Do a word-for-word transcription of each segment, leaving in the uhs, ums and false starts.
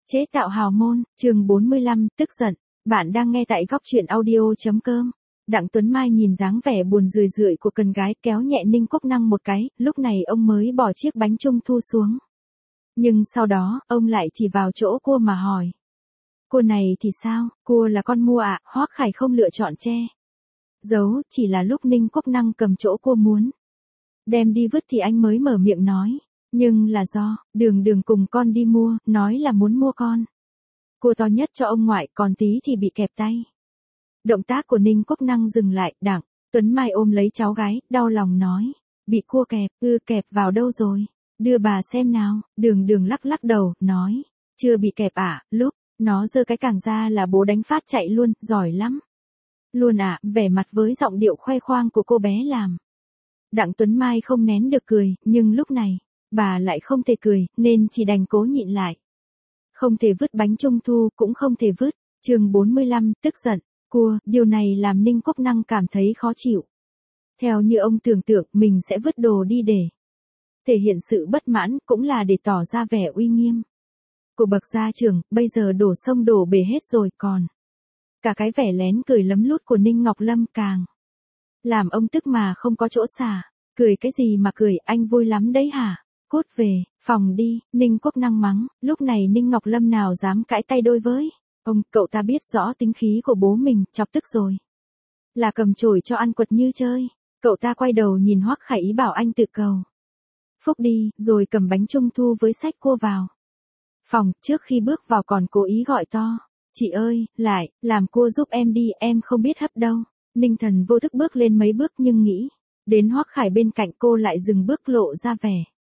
Chế tạo hào môn, chương bốn mươi lăm, tức giận. Bạn đang nghe tại góc truyện audio.com. Đặng Tuấn Mai nhìn dáng vẻ buồn rười rượi của con gái, kéo nhẹ Ninh Quốc Năng một cái, lúc này ông mới bỏ chiếc bánh trung thu xuống. Nhưng sau đó, ông lại chỉ vào chỗ cua mà hỏi. Cua này thì sao, cua là con mua ạ, à? Hoắc Khải không lựa chọn che giấu, chỉ là lúc Ninh Quốc Năng cầm chỗ cua muốn đem đi vứt thì anh mới mở miệng nói. Nhưng là do, đường đường cùng con đi mua, nói là muốn mua con cua to nhất cho ông ngoại, còn tí thì bị kẹp tay. Động tác của Ninh Quốc Năng dừng lại, Đặng Tuấn Mai ôm lấy cháu gái, đau lòng nói. Bị cua kẹp, ư kẹp vào đâu rồi? Đưa bà xem nào, đường đường lắc lắc đầu, nói. Chưa bị kẹp ạ, à? Lúc nó giơ cái càng ra là bố đánh phát chạy luôn, giỏi lắm. Luôn ạ, à, vẻ mặt với giọng điệu khoe khoang của cô bé làm. Đặng Tuấn Mai không nén được cười, nhưng lúc này, bà lại không thể cười, nên chỉ đành cố nhịn lại. Không thể vứt bánh trung thu, cũng không thể vứt. Chương bốn mươi lăm, tức giận, cua, điều này làm Ninh Quốc Năng cảm thấy khó chịu. Theo như ông tưởng tượng, mình sẽ vứt đồ đi để thể hiện sự bất mãn, cũng là để tỏ ra vẻ uy nghiêm của bậc gia trưởng, bây giờ đổ sông đổ bể hết rồi, còn cả cái vẻ lén cười lấm lút của Ninh Ngọc Lâm càng làm ông tức mà không có chỗ xả. Cười cái gì mà cười, anh vui lắm đấy hả? Cút về phòng đi, Ninh Quốc Năng mắng. Lúc này Ninh Ngọc Lâm nào dám cãi tay đôi với ông, cậu ta biết rõ tính khí của bố mình, chọc tức rồi là cầm chổi cho ăn quật như chơi. Cậu ta quay đầu nhìn Hoắc Khải ý bảo anh tự cầu phúc đi, rồi cầm bánh trung thu với sách cua vào phòng. Trước khi bước vào còn cố ý gọi to. Chị ơi, lại, làm cua giúp em đi, em không biết hấp đâu. Ninh Thần vô thức bước lên mấy bước nhưng nghĩ đến Hoắc Khải bên cạnh, cô lại dừng bước, lộ ra vẻ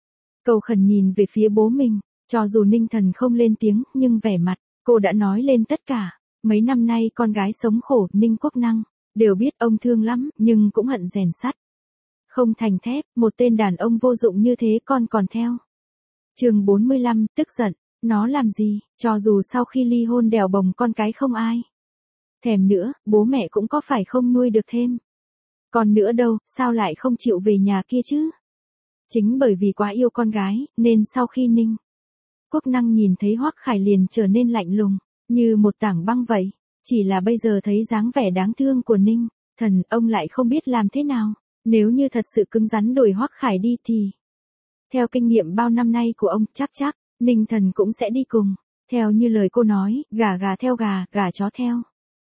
cầu khẩn nhìn về phía bố mình. Cho dù Ninh Thần không lên tiếng, nhưng vẻ mặt cô đã nói lên tất cả. Mấy năm nay con gái sống khổ, Ninh Quốc Năng đều biết ông thương lắm, nhưng cũng hận rèn sắt không thành thép, một tên đàn ông vô dụng như thế con còn theo. Chương bốn mươi lăm, tức giận, nó làm gì, cho dù sau khi ly hôn đèo bồng con cái không ai thèm nữa, bố mẹ cũng có phải không nuôi được thêm còn nữa đâu, sao lại không chịu về nhà kia chứ? Chính bởi vì quá yêu con gái, nên sau khi Ninh Quốc Năng nhìn thấy Hoắc Khải liền trở nên lạnh lùng, như một tảng băng vậy. Chỉ là bây giờ thấy dáng vẻ đáng thương của Ninh Thần, ông lại không biết làm thế nào. Nếu như thật sự cứng rắn đuổi Hoắc Khải đi thì, theo kinh nghiệm bao năm nay của ông, chắc chắc Ninh Thần cũng sẽ đi cùng. Theo như lời cô nói, gà gà theo gà, gà chó theo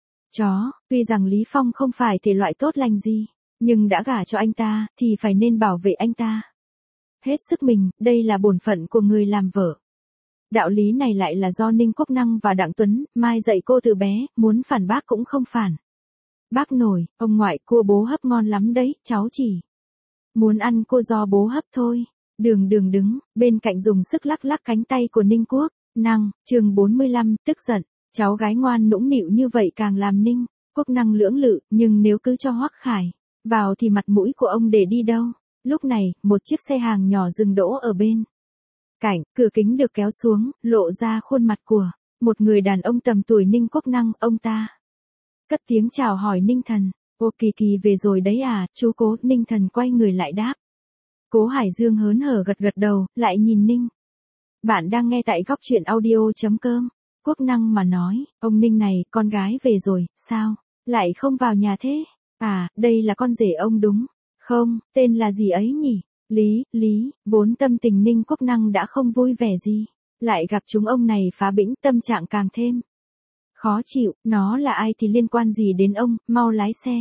chó. Tuy rằng Lý Phong không phải thể loại tốt lành gì, nhưng đã gả cho anh ta, thì phải nên bảo vệ anh ta hết sức mình, đây là bổn phận của người làm vợ. Đạo lý này lại là do Ninh Quốc Năng và Đặng Tuấn Mai dạy cô từ bé, muốn phản bác cũng không phản bác nổi. Ông ngoại, cua bố hấp ngon lắm đấy, cháu chỉ muốn ăn cua do bố hấp thôi. Đường đường đứng bên cạnh dùng sức lắc lắc cánh tay của Ninh Quốc Năng. Chương bốn mươi lăm, tức giận, cháu gái ngoan nũng nịu như vậy càng làm Ninh Quốc Năng lưỡng lự, nhưng nếu cứ cho Hoắc Khải vào thì mặt mũi của ông để đi đâu? Lúc này, một chiếc xe hàng nhỏ dừng đỗ ở bên cạnh, cửa kính được kéo xuống, lộ ra khuôn mặt của một người đàn ông tầm tuổi Ninh Quốc Năng. Ông ta cất tiếng chào hỏi Ninh Thần. Ô, Kỳ Kỳ về rồi đấy à, chú Cố. Ninh Thần quay người lại đáp. Cố Hải Dương hớn hở gật gật đầu, lại nhìn Ninh. Bạn đang nghe tại góc truyện audio.com. Quốc Năng mà nói, ông Ninh này, con gái về rồi, sao lại không vào nhà thế? À, đây là con rể ông đúng không? Tên là gì ấy nhỉ? Lý, Lý. Vốn tâm tình Ninh Quốc Năng đã không vui vẻ gì, lại gặp chúng ông này phá bĩnh, tâm trạng càng thêm khó chịu. Nó là ai thì liên quan gì đến ông, mau lái xe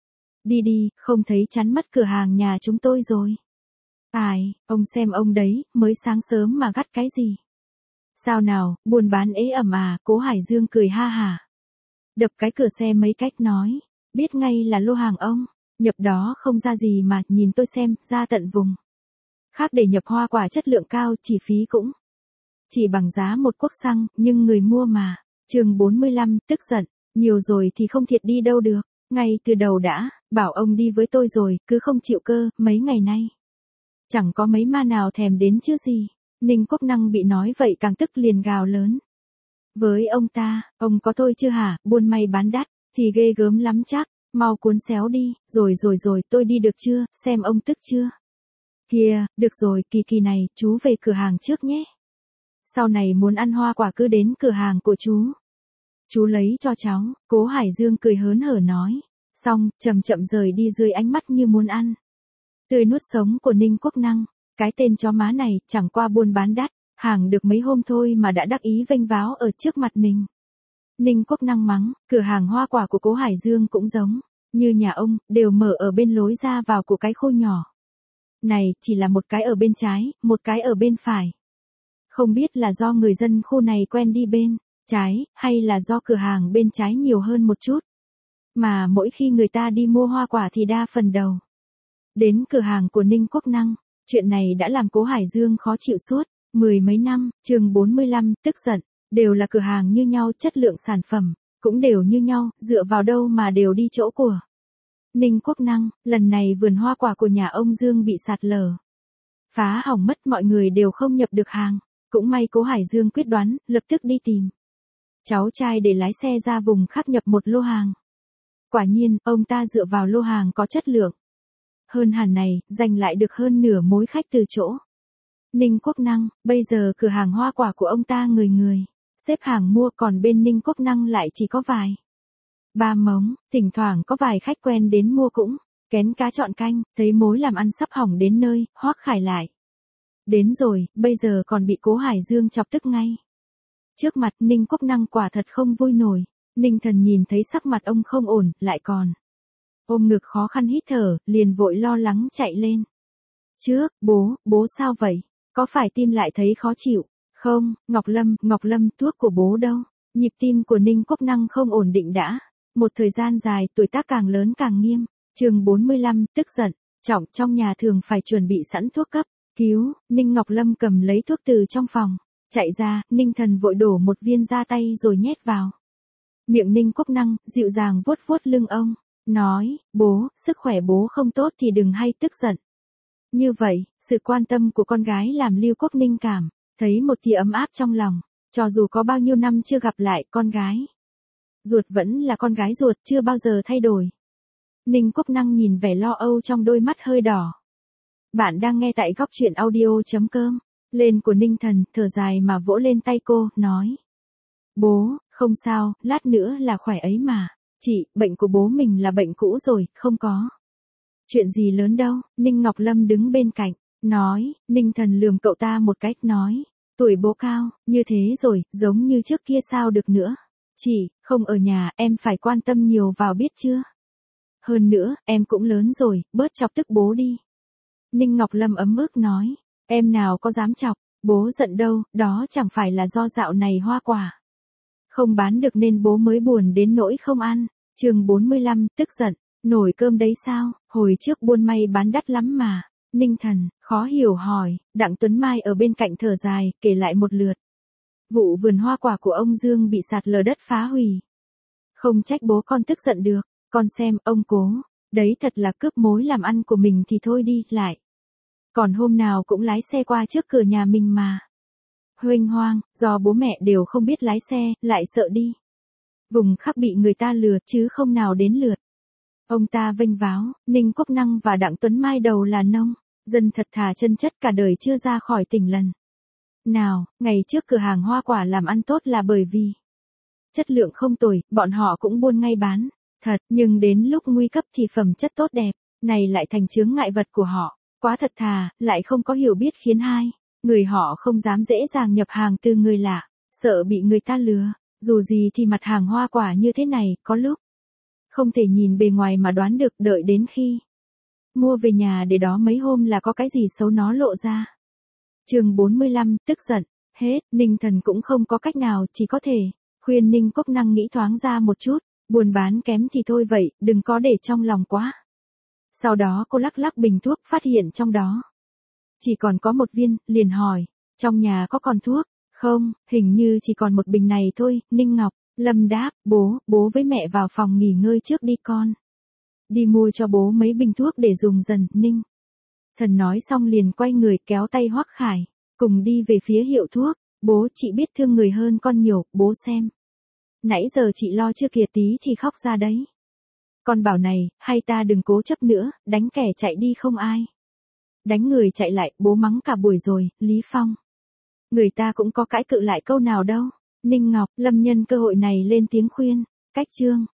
đi đi, không thấy chắn mất cửa hàng nhà chúng tôi rồi. Ai, ông xem ông đấy, mới sáng sớm mà gắt cái gì? Sao nào, buôn bán ế ẩm à? Cố Hải Dương cười ha hả, đập cái cửa xe mấy cách nói. Biết ngay là lô hàng ông nhập đó không ra gì mà, nhìn tôi xem, ra tận vùng khác để nhập hoa quả chất lượng cao, chi phí cũng chỉ bằng giá một cuốc xăng, nhưng người mua mà. Chương bốn mươi lăm, tức giận, nhiều rồi thì không thiệt đi đâu được. Ngay từ đầu đã bảo ông đi với tôi rồi, cứ không chịu cơ, mấy ngày nay chẳng có mấy ma nào thèm đến chứ gì. Ninh Quốc Năng bị nói vậy càng tức, liền gào lớn với ông ta. Ông có thôi chưa hả, buôn may bán đắt thì ghê gớm lắm chắc, mau cuốn xéo đi. Rồi rồi rồi, tôi đi được chưa, xem ông tức chưa? Kìa, được rồi, Kỳ Kỳ này, chú về cửa hàng trước nhé. Sau này muốn ăn hoa quả cứ đến cửa hàng của chú. Chú lấy cho cháu, Cố Hải Dương cười hớn hở nói. Xong, chậm chậm rời đi dưới ánh mắt như muốn ăn tươi nuốt sống của Ninh Quốc Năng. Cái tên chó má này chẳng qua buôn bán đắt, hàng được mấy hôm thôi mà đã đắc ý vênh váo ở trước mặt mình. Ninh Quốc Năng mắng, cửa hàng hoa quả của Cố Hải Dương cũng giống như nhà ông, đều mở ở bên lối ra vào của cái khu nhỏ này, chỉ là một cái ở bên trái, một cái ở bên phải. Không biết là do người dân khu này quen đi bên trái, hay là do cửa hàng bên trái nhiều hơn một chút. Mà mỗi khi người ta đi mua hoa quả thì đa phần đầu đến cửa hàng của Ninh Quốc Năng. Chuyện này đã làm Cố Hải Dương khó chịu suốt mười mấy năm. Chương bốn mươi lăm, tức giận. Đều là cửa hàng như nhau, chất lượng sản phẩm cũng đều như nhau, dựa vào đâu mà đều đi chỗ của Ninh Quốc Năng. Lần này vườn hoa quả của nhà ông Dương bị sạt lở, phá hỏng mất, mọi người đều không nhập được hàng. Cũng may Cố Hải Dương quyết đoán, lập tức đi tìm cháu trai để lái xe ra vùng khác nhập một lô hàng. Quả nhiên, ông ta dựa vào lô hàng có chất lượng hơn hẳn này, giành lại được hơn nửa mối khách từ chỗ Ninh Quốc Năng. Bây giờ cửa hàng hoa quả của ông ta người người xếp hàng mua, còn bên Ninh Quốc Năng lại chỉ có vài ba mống, thỉnh thoảng có vài khách quen đến mua cũng kén cá chọn canh, thấy mối làm ăn sắp hỏng đến nơi, Hoắc Khải lại đến rồi, bây giờ còn bị Cố Hải Dương chọc tức ngay trước mặt. Ninh Quốc Năng quả thật không vui nổi. Ninh Thần nhìn thấy sắc mặt ông không ổn, lại còn ôm ngực khó khăn hít thở, liền vội lo lắng chạy lên trước. Bố, bố sao vậy? Có phải tim lại thấy khó chịu không? Ngọc Lâm, Ngọc Lâm, thuốc của bố đâu? Nhịp tim của Ninh Quốc Năng không ổn định đã một thời gian dài, tuổi tác càng lớn càng nghiêm. Chương bốn mươi lăm, tức giận. Trọng, trong nhà thường phải chuẩn bị sẵn thuốc cấp cứu. Ninh Ngọc Lâm cầm lấy thuốc từ trong phòng chạy ra. Ninh Thần vội đổ một viên ra tay rồi nhét vào miệng Ninh Quốc Năng, dịu dàng vuốt vuốt lưng ông, nói, bố, sức khỏe bố không tốt thì đừng hay tức giận như vậy. Sự quan tâm của con gái làm Lưu Quốc Ninh cảm thấy một tia ấm áp trong lòng. Cho dù có bao nhiêu năm chưa gặp lại, con gái ruột vẫn là con gái ruột, chưa bao giờ thay đổi. Ninh Quốc Năng nhìn vẻ lo âu trong đôi mắt hơi đỏ. Bạn đang nghe tại góc truyện audio.com. Lên của Ninh Thần, thở dài mà vỗ lên tay cô, nói. Bố, không sao, lát nữa là khỏe ấy mà. Chị, bệnh của bố mình là bệnh cũ rồi, không có chuyện gì lớn đâu. Ninh Ngọc Lâm đứng bên cạnh, nói. Ninh Thần lườm cậu ta một cách, nói. Tuổi bố cao, như thế rồi, giống như trước kia sao được nữa. Chị, không ở nhà, em phải quan tâm nhiều vào biết chưa? Hơn nữa, em cũng lớn rồi, bớt chọc tức bố đi. Ninh Ngọc Lâm ấm ức nói. Em nào có dám chọc bố giận đâu, đó chẳng phải là do dạo này hoa quả không bán được nên bố mới buồn đến nỗi không ăn. Chương bốn mươi lăm, tức giận. Nồi cơm đấy sao? Hồi trước buôn may bán đắt lắm mà. Ninh Thần, khó hiểu hỏi. Đặng Tuấn Mai ở bên cạnh thở dài, kể lại một lượt vụ vườn hoa quả của ông Dương bị sạt lở đất phá hủy. Không trách bố con tức giận được. Con xem, ông Cố đấy thật là cướp mối làm ăn của mình thì thôi đi, lại còn hôm nào cũng lái xe qua trước cửa nhà mình mà. Huênh hoang, do bố mẹ đều không biết lái xe, lại sợ đi vùng khác bị người ta lừa, chứ không nào đến lượt ông ta vênh váo. Ninh Quốc Năng và Đặng Tuấn Mai đầu là nông dân thật thà chân chất, cả đời chưa ra khỏi tỉnh lần nào. Ngày trước cửa hàng hoa quả làm ăn tốt là bởi vì chất lượng không tồi, bọn họ cũng buôn ngay bán thật, nhưng đến lúc nguy cấp thì phẩm chất tốt đẹp này lại thành chướng ngại vật của họ. Quá thật thà, lại không có hiểu biết, khiến hai người họ không dám dễ dàng nhập hàng từ người lạ, sợ bị người ta lừa. Dù gì thì mặt hàng hoa quả như thế này, có lúc không thể nhìn bề ngoài mà đoán được, đợi đến khi mua về nhà để đó mấy hôm là có cái gì xấu nó lộ ra. Chương bốn mươi lăm, tức giận. Hết, Ninh Thần cũng không có cách nào, chỉ có thể khuyên Ninh Quốc Năng nghĩ thoáng ra một chút, buôn bán kém thì thôi vậy, đừng có để trong lòng quá. Sau đó cô lắc lắc bình thuốc, phát hiện trong đó chỉ còn có một viên, liền hỏi, trong nhà có còn thuốc không? Hình như chỉ còn một bình này thôi. Ninh Ngọc Lâm đáp, bố, bố với mẹ vào phòng nghỉ ngơi trước đi, con đi mua cho bố mấy bình thuốc để dùng dần. Ninh Thần nói xong liền quay người kéo tay Hoắc Khải, cùng đi về phía hiệu thuốc. Bố, chị biết thương người hơn con nhiều, bố xem. Nãy giờ chị lo chưa kìa, tí thì khóc ra đấy. Con bảo này, hay ta đừng cố chấp nữa, đánh kẻ chạy đi không ai đánh người chạy lại, bố mắng cả buổi rồi. Lý Phong Người ta cũng có cãi cự lại câu nào đâu. Ninh Ngọc, Lâm nhân cơ hội này lên tiếng khuyên. Cách Trương,